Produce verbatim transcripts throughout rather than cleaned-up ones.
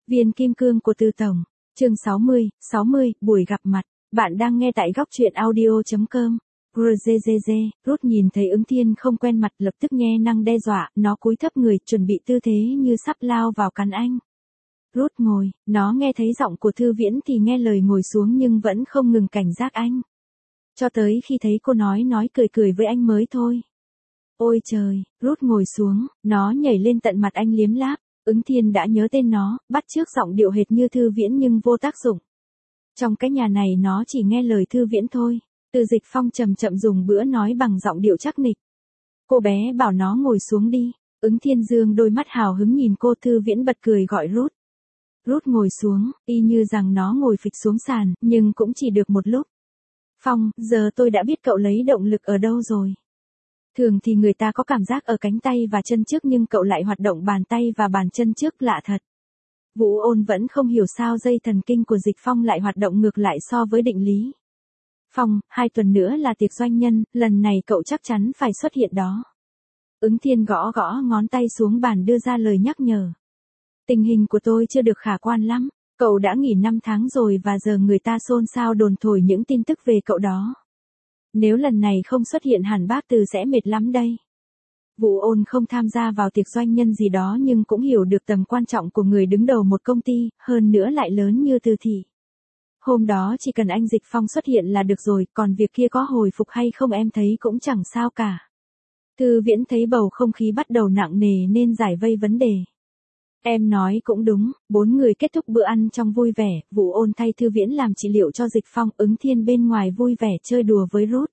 Viên kim cương của Từ Tổng, chương sáu mươi, sáu mươi, buổi gặp mặt. Bạn đang nghe tại góc truyện audio chấm com. Rzzz, Ruth nhìn thấy Ứng Thiên không quen mặt lập tức nghe năng đe dọa, nó cúi thấp người chuẩn bị tư thế như sắp lao vào cắn anh. Ruth ngồi, nó nghe thấy giọng của Thư Viễn thì nghe lời ngồi xuống nhưng vẫn không ngừng cảnh giác anh. Cho tới khi thấy cô nói nói cười cười với anh mới thôi. Ôi trời, Ruth ngồi xuống, nó nhảy lên tận mặt anh liếm láp. Ứng Thiên đã nhớ tên nó, bắt chước giọng điệu hệt như Thư Viễn nhưng vô tác dụng. Trong cái nhà này nó chỉ nghe lời Thư Viễn thôi. Từ Dịch Phong chậm chậm dùng bữa nói bằng giọng điệu chắc nịch. Cô bé bảo nó ngồi xuống đi. Ứng Thiên dương đôi mắt hào hứng nhìn cô. Thư Viễn bật cười gọi Ruth. Ruth ngồi xuống, y như rằng nó ngồi phịch xuống sàn, nhưng cũng chỉ được một lúc. Phong, giờ tôi đã biết cậu lấy động lực ở đâu rồi. Thường thì người ta có cảm giác ở cánh tay và chân trước nhưng cậu lại hoạt động bàn tay và bàn chân trước, lạ thật. Vũ Ôn vẫn không hiểu sao dây thần kinh của Dịch Phong lại hoạt động ngược lại so với định lý. Phong, hai tuần nữa là tiệc doanh nhân, lần này cậu chắc chắn phải xuất hiện đó. Ứng Thiên gõ gõ ngón tay xuống bàn đưa ra lời nhắc nhở. Tình hình của tôi chưa được khả quan lắm, cậu đã nghỉ năm tháng rồi và giờ người ta xôn xao đồn thổi những tin tức về cậu đó. Nếu lần này không xuất hiện hẳn bác Từ sẽ mệt lắm đây. Vũ Ôn không tham gia vào tiệc doanh nhân gì đó nhưng cũng hiểu được tầm quan trọng của người đứng đầu một công ty, hơn nữa lại lớn như Từ thị. Hôm đó chỉ cần anh Dịch Phong xuất hiện là được rồi, còn việc kia có hồi phục hay không em thấy cũng chẳng sao cả. Thư Viễn thấy bầu không khí bắt đầu nặng nề nên giải vây vấn đề. Em nói cũng đúng, bốn người kết thúc bữa ăn trong vui vẻ, Vũ Ôn thay Thư Viễn làm trị liệu cho Dịch Phong, Ứng Thiên bên ngoài vui vẻ chơi đùa với Ruth.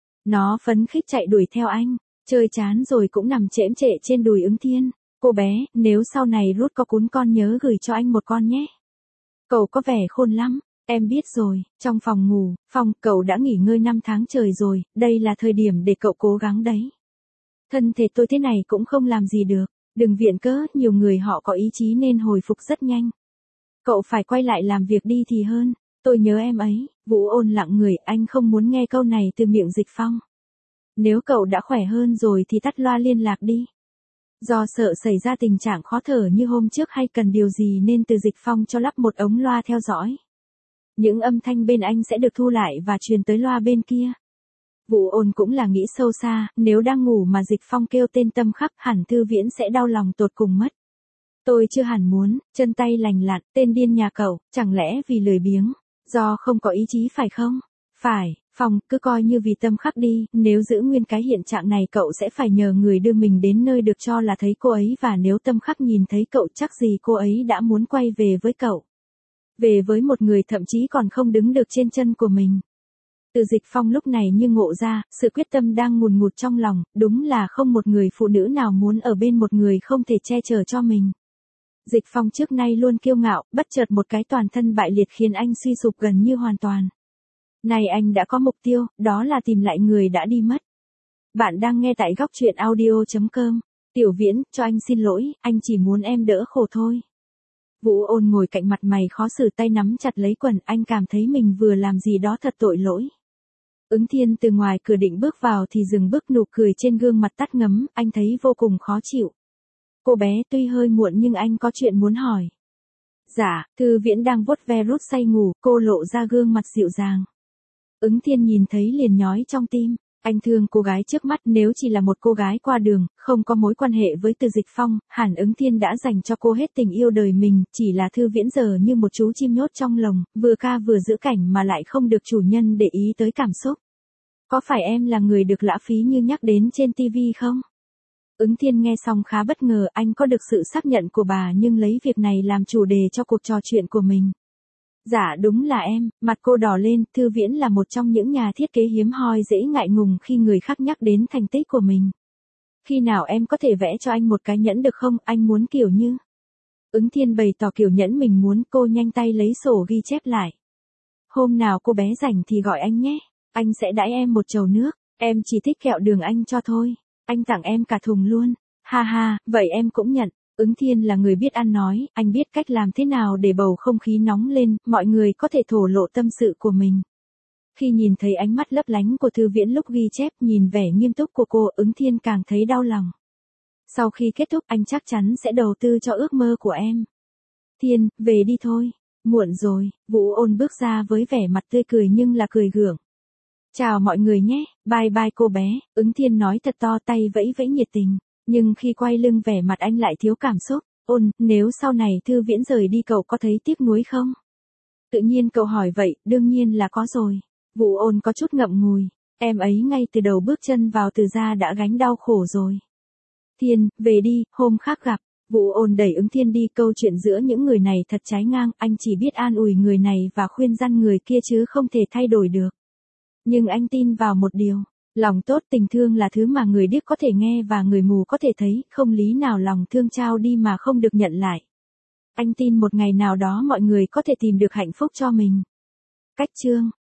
Nó phấn khích chạy đuổi theo anh, chơi chán rồi cũng nằm chễm chệ trên đùi Ứng Thiên. Cô bé, nếu sau này Ruth có cún con nhớ gửi cho anh một con nhé. Cậu có vẻ khôn lắm, em biết rồi. Trong phòng ngủ, Phong, cậu đã nghỉ ngơi năm tháng trời rồi, đây là thời điểm để cậu cố gắng đấy. Thân thể tôi thế này cũng không làm gì được. Đừng viện cớ, nhiều người họ có ý chí nên hồi phục rất nhanh. Cậu phải quay lại làm việc đi thì hơn, tôi nhớ em ấy. Vũ Ôn lặng người, anh không muốn nghe câu này từ miệng Dịch Phong. Nếu cậu đã khỏe hơn rồi thì tắt loa liên lạc đi. Do sợ xảy ra tình trạng khó thở như hôm trước hay cần điều gì nên Từ Dịch Phong cho lắp một ống loa theo dõi. Những âm thanh bên anh sẽ được thu lại và truyền tới loa bên kia. Vũ Ôn cũng là nghĩ sâu xa, nếu đang ngủ mà Dịch Phong kêu tên Tâm Khắc hẳn Thư Viễn sẽ đau lòng tột cùng mất. Tôi chưa hẳn muốn, chân tay lành lặn, tên điên nhà cậu, chẳng lẽ vì lười biếng, do không có ý chí phải không? Phải, Phong, cứ coi như vì Tâm Khắc đi, nếu giữ nguyên cái hiện trạng này cậu sẽ phải nhờ người đưa mình đến nơi được cho là thấy cô ấy và nếu Tâm Khắc nhìn thấy cậu chắc gì cô ấy đã muốn quay về với cậu. Về với một người thậm chí còn không đứng được trên chân của mình. Từ Dịch Phong lúc này như ngộ ra, sự quyết tâm đang ngùn ngụt trong lòng, đúng là không một người phụ nữ nào muốn ở bên một người không thể che chở cho mình. Dịch Phong trước nay luôn kiêu ngạo, bất chợt một cái toàn thân bại liệt khiến anh suy sụp gần như hoàn toàn. Này anh đã có mục tiêu, đó là tìm lại người đã đi mất. Bạn đang nghe tại góc truyện audio chấm com. Tiểu Viễn, cho anh xin lỗi, anh chỉ muốn em đỡ khổ thôi. Vũ Ôn ngồi cạnh mặt mày khó xử tay nắm chặt lấy quần, anh cảm thấy mình vừa làm gì đó thật tội lỗi. Ứng Thiên từ ngoài cửa định bước vào thì dừng bước, nụ cười trên gương mặt tắt ngấm, anh thấy vô cùng khó chịu. Cô bé tuy hơi muộn nhưng anh có chuyện muốn hỏi. Dạ, Thư Viễn đang vuốt ve Ruth say ngủ, cô lộ ra gương mặt dịu dàng. Ứng Thiên nhìn thấy liền nhói trong tim, anh thương cô gái trước mắt, nếu chỉ là một cô gái qua đường, không có mối quan hệ với Từ Dịch Phong, hẳn Ứng Thiên đã dành cho cô hết tình yêu đời mình, chỉ là Thư Viễn giờ như một chú chim nhốt trong lồng, vừa ca vừa giữ cảnh mà lại không được chủ nhân để ý tới cảm xúc. Có phải em là người được lã phí như nhắc đến trên ti vi không? Ứng Thiên nghe xong khá bất ngờ, anh có được sự xác nhận của bà nhưng lấy việc này làm chủ đề cho cuộc trò chuyện của mình. Dạ đúng là em, mặt cô đỏ lên, Thư Viễn là một trong những nhà thiết kế hiếm hoi dễ ngại ngùng khi người khác nhắc đến thành tích của mình. Khi nào em có thể vẽ cho anh một cái nhẫn được không, anh muốn kiểu như. Ứng Thiên bày tỏ kiểu nhẫn mình muốn, cô nhanh tay lấy sổ ghi chép lại. Hôm nào cô bé rảnh thì gọi anh nhé, anh sẽ đãi em một chầu nước, em chỉ thích kẹo đường anh cho thôi, anh tặng em cả thùng luôn, ha ha, vậy em cũng nhận. Ứng Thiên là người biết ăn nói, anh biết cách làm thế nào để bầu không khí nóng lên, mọi người có thể thổ lộ tâm sự của mình. Khi nhìn thấy ánh mắt lấp lánh của Thư Viễn lúc ghi chép, nhìn vẻ nghiêm túc của cô, Ứng Thiên càng thấy đau lòng. Sau khi kết thúc anh chắc chắn sẽ đầu tư cho ước mơ của em. Thiên, về đi thôi. Muộn rồi, Vũ Ôn bước ra với vẻ mặt tươi cười nhưng là cười gượng. Chào mọi người nhé, bye bye cô bé, Ứng Thiên nói thật to, tay vẫy vẫy nhiệt tình. Nhưng khi quay lưng vẻ mặt anh lại thiếu cảm xúc. Ôn, nếu sau này Thư Viễn rời đi cậu có thấy tiếc nuối không? Tự nhiên cậu hỏi vậy, đương nhiên là có rồi. Vũ Ôn có chút ngậm ngùi. Em ấy ngay từ đầu bước chân vào Từ gia đã gánh đau khổ rồi. Thiên, về đi, hôm khác gặp. Vũ Ôn đẩy Ứng Thiên đi, câu chuyện giữa những người này thật trái ngang, anh chỉ biết an ủi người này và khuyên răn người kia chứ không thể thay đổi được. Nhưng anh tin vào một điều, lòng tốt tình thương là thứ mà người điếc có thể nghe và người mù có thể thấy, không lý nào lòng thương trao đi mà không được nhận lại. Anh tin một ngày nào đó mọi người có thể tìm được hạnh phúc cho mình. Cách chương